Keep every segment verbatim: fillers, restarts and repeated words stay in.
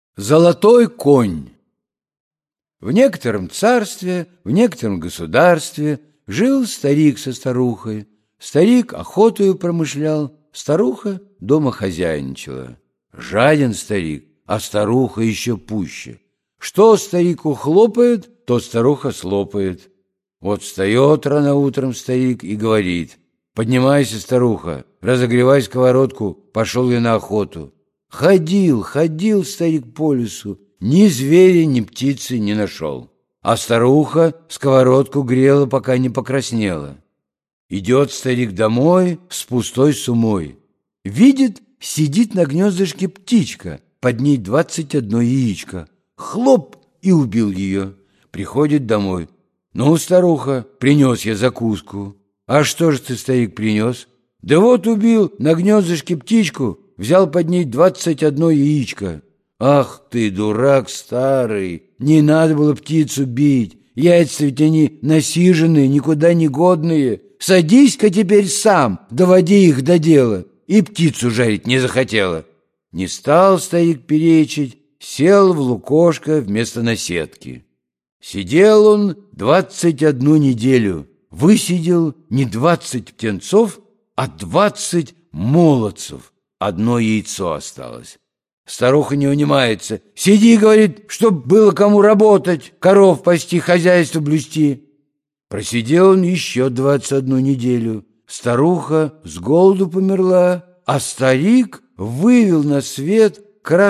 Золотой конь. В некотором царстве, в некотором государстве жил старик со старухой. Старик охотою промышлял, старуха дома хозяйничала. Жаден старик, а старуха еще пуще. Что старику хлопает, то старуха слопает. Вот встает рано утром старик и говорит: «Поднимайся, старуха, разогревай сковородку, пошел я на охоту». Ходил, ходил старик по лесу, ни зверя, ни птицы не нашел. А старуха сковородку грела, пока не покраснела. Идет старик домой с пустой сумой. Видит, сидит на гнездышке птичка, под ней двадцать одно яичко. Хлоп, и убил ее. Приходит домой. «Ну, старуха, принес я закуску». «А что же ты, старик, принес?» «Да вот убил на гнездышке птичку, взял под ней двадцать одно яичко». «Ах ты, дурак старый, не надо было птицу бить, яйца ведь они насиженные, никуда не годные. Садись-ка теперь сам, доводи их до дела». И птицу жарить не захотела. Не стал старик перечить, сел в лукошко вместо наседки. Сидел он двадцать одну неделю, высидел не двадцать птенцов, а двадцать молодцев. Одно яйцо осталось. Старуха не унимается. «Сиди, — говорит, — чтоб было кому работать, коров пасти, хозяйство блюсти». Просидел он еще двадцать одну неделю. Старуха с голоду померла, а старик вывел на свет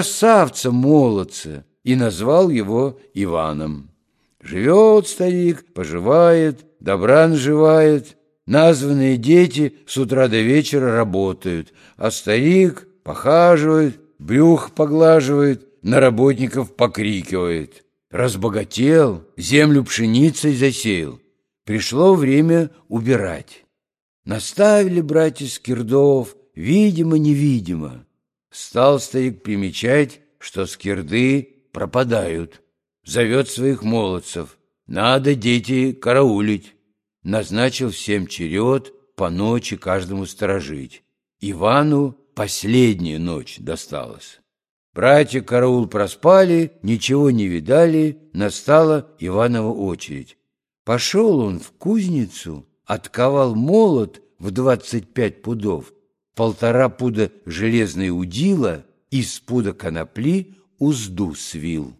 красавца-молодца и назвал его Иваном. Живет старик, поживает, добра наживает. Названные дети с утра до вечера работают, а старик похаживает, брюх поглаживает, на работников покрикивает. Разбогател, землю пшеницей засеял. Пришло время убирать. Наставили братья Скирдов, видимо-невидимо. Стал старик примечать, что скирды пропадают. Зовет своих молодцев. Надо, дети, караулить. Назначил всем черед по ночи каждому сторожить. Ивану последняя ночь досталась. Братья караул проспали, ничего не видали, настала Иванова очередь. Пошел он в кузницу, отковал молот в двадцать пять пудов, полтора пуда железной удила, из пуда конопли узду свил.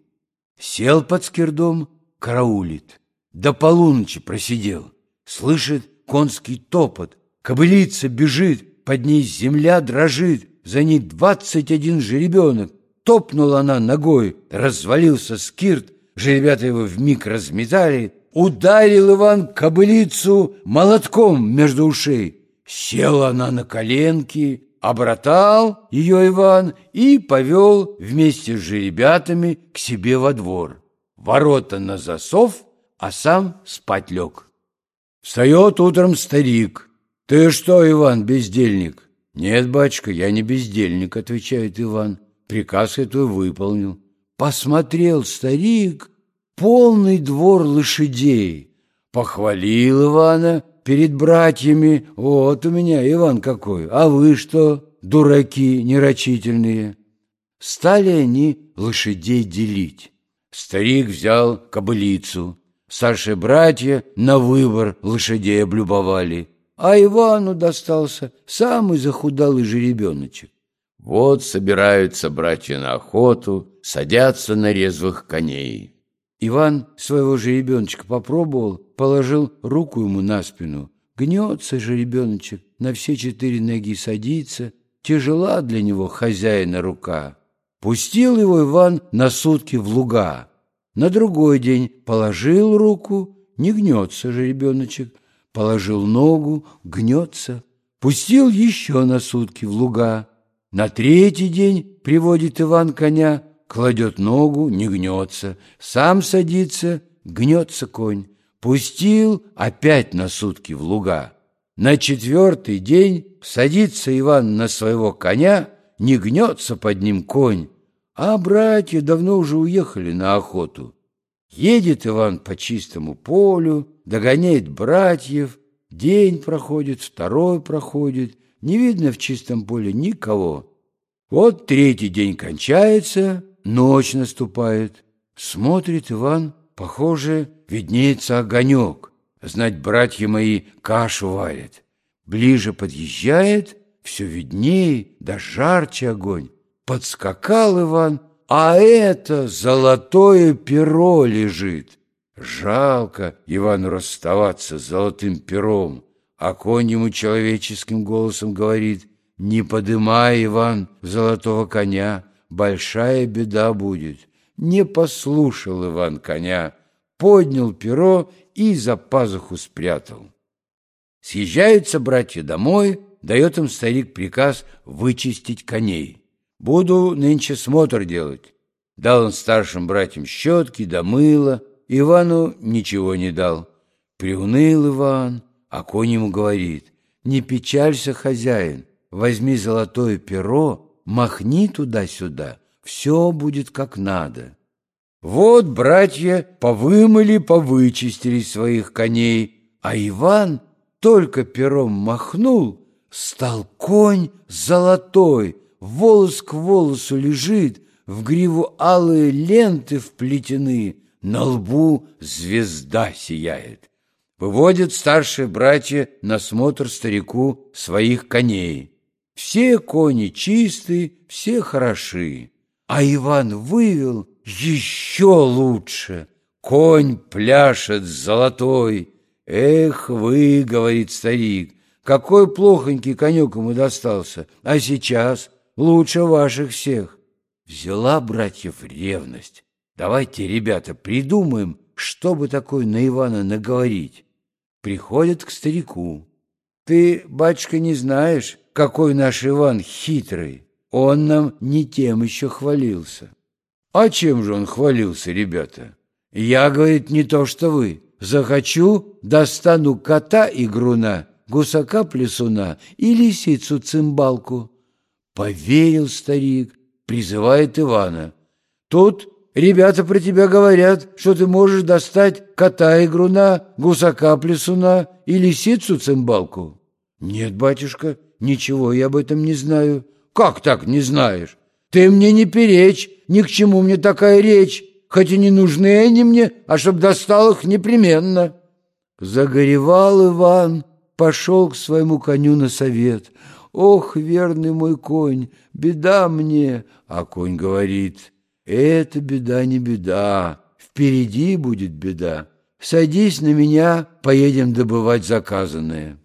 Сел под скирдом, караулит. До полуночи просидел. Слышит конский топот, кобылица бежит, под ней земля дрожит, за ней двадцать один жеребенок. Топнула она ногой, развалился скирд, жеребята его вмиг разметали. Ударил Иван кобылицу молотком между ушей. Села она на коленки, обратал ее Иван и повел вместе с жеребятами к себе во двор. Ворота на засов, а сам спать лег. Встает утром старик. «Ты что, Иван, бездельник?» «Нет, батюшка, я не бездельник», — отвечает Иван. «Приказ я твой выполнил». Посмотрел старик полный двор лошадей. Похвалил Ивана перед братьями. «Вот у меня Иван какой, а вы что, дураки нерочительные?» Стали они лошадей делить. Старик взял кобылицу. Старшие братья на выбор лошадей облюбовали, а Ивану достался самый захудалый жеребеночек. Вот собираются братья на охоту, садятся на резвых коней. Иван своего жеребеночка попробовал, положил руку ему на спину. Гнется жеребеночек, на все четыре ноги садится, тяжела для него хозяина рука. Пустил его Иван на сутки в луга. На другой день положил руку, не гнется жеребеночек, положил ногу, гнется. Пустил еще на сутки в луга. На третий день приводит Иван коня, кладет ногу, не гнется, сам садится, гнется конь. Пустил опять на сутки в луга. На четвертый день садится Иван на своего коня, не гнется под ним конь, а братья давно уже уехали на охоту. Едет Иван по чистому полю, догоняет братьев, день проходит, второй проходит, не видно в чистом поле никого. Вот третий день кончается, ночь наступает. Смотрит Иван, похоже, виднеется огонек. Знать, братья мои кашу варят. Ближе подъезжает, все виднее, да жарче огонь. Подскакал Иван, а это золотое перо лежит. Жалко Ивану расставаться с золотым пером. А конь ему человеческим голосом говорит: «Не подымай, Иван, золотого коня, большая беда будет». Не послушал Иван коня, поднял перо и за пазуху спрятал. Съезжаются братья домой, дает им старик приказ вычистить коней. «Буду нынче смотр делать». Дал он старшим братьям щетки да мыло, Ивану ничего не дал. Приуныл Иван, а конь ему говорит: «Не печалься, хозяин, возьми золотое перо, махни туда-сюда, все будет как надо». Вот братья повымыли, повычистили своих коней, а Иван только пером махнул, стал конь золотой, волос к волосу лежит, в гриву алые ленты вплетены, на лбу звезда сияет. Выводят старшие братья на смотр старику своих коней. Все кони чистые, все хороши. А Иван вывел еще лучше. Конь пляшет золотой. «Эх вы, — говорит старик, — какой плохонький конек ему достался, а сейчас лучше ваших всех». Взяла братьев ревность. Давайте, ребята, придумаем, что бы такое на Ивана наговорить. Приходят к старику. «Ты, батюшка, не знаешь, какой наш Иван хитрый. Он нам не тем еще хвалился». «А чем же он хвалился, ребята?» «Я, — говорит, — не то что вы. Захочу, достану кота игруна, гусака-плясуна и лисицу-цимбалку». Поверил старик, призывает Ивана. «Тут ребята про тебя говорят, что ты можешь достать кота-игруна, гусака-плясуна и лисицу-цимбалку». «Нет, батюшка, ничего я об этом не знаю». «Как так не знаешь? Ты мне не перечь, ни к чему мне такая речь, хоть и не нужны они мне, а чтоб достал их непременно». Загоревал Иван, пошел к своему коню на совет. «Ох, верный мой конь, беда мне!» А конь говорит: «Это беда не беда, впереди будет беда. Садись на меня, поедем добывать заказанное».